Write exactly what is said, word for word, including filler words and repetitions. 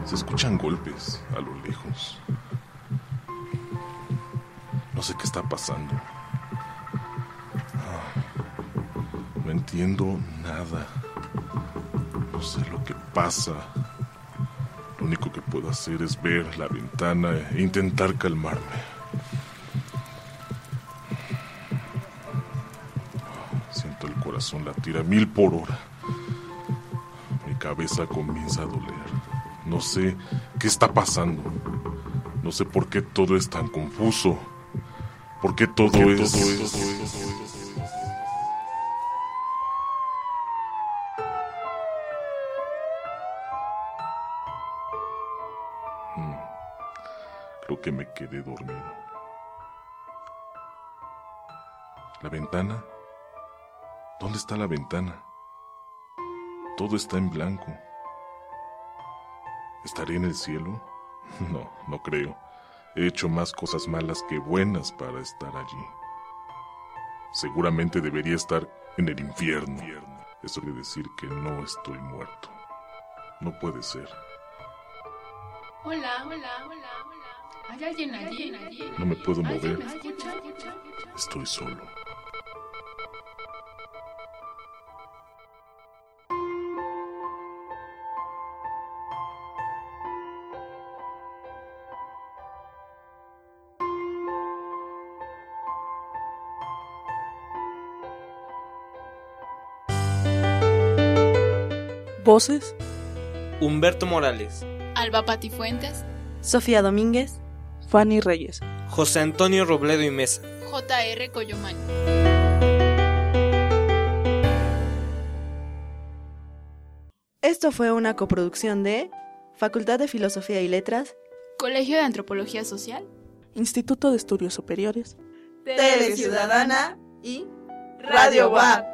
Se escuchan golpes a lo lejos. No sé qué está pasando. No entiendo nada. No sé lo que pasa. Lo único que puedo hacer es ver la ventana e intentar calmarme. Siento el corazón latir a mil por hora. Mi cabeza comienza a doler. No sé qué está pasando. No sé por qué todo es tan confuso. ¿Por qué todo ¿Por qué es...? todo es... Hmm. Creo que me quedé dormido. ¿La ventana? ¿Dónde está la ventana? Todo está en blanco. ¿Estaré en el cielo? No, no creo. He hecho más cosas malas que buenas para estar allí. Seguramente debería estar en el infierno. Eso quiere decir que no estoy muerto. No puede ser. Hola, hola, hola, hola. ¿Hay alguien allí? No me puedo ¿Alguien mover. me escucha? Estoy solo. Voces: Humberto Morales, Alba Patifuentes, Sofía Domínguez, Fanny Reyes, José Antonio Robledo y Mesa, J R Coyomán. Esto fue una coproducción de Facultad de Filosofía y Letras, Colegio de Antropología Social, Instituto de Estudios Superiores, Tele Ciudadana y Radio W A P.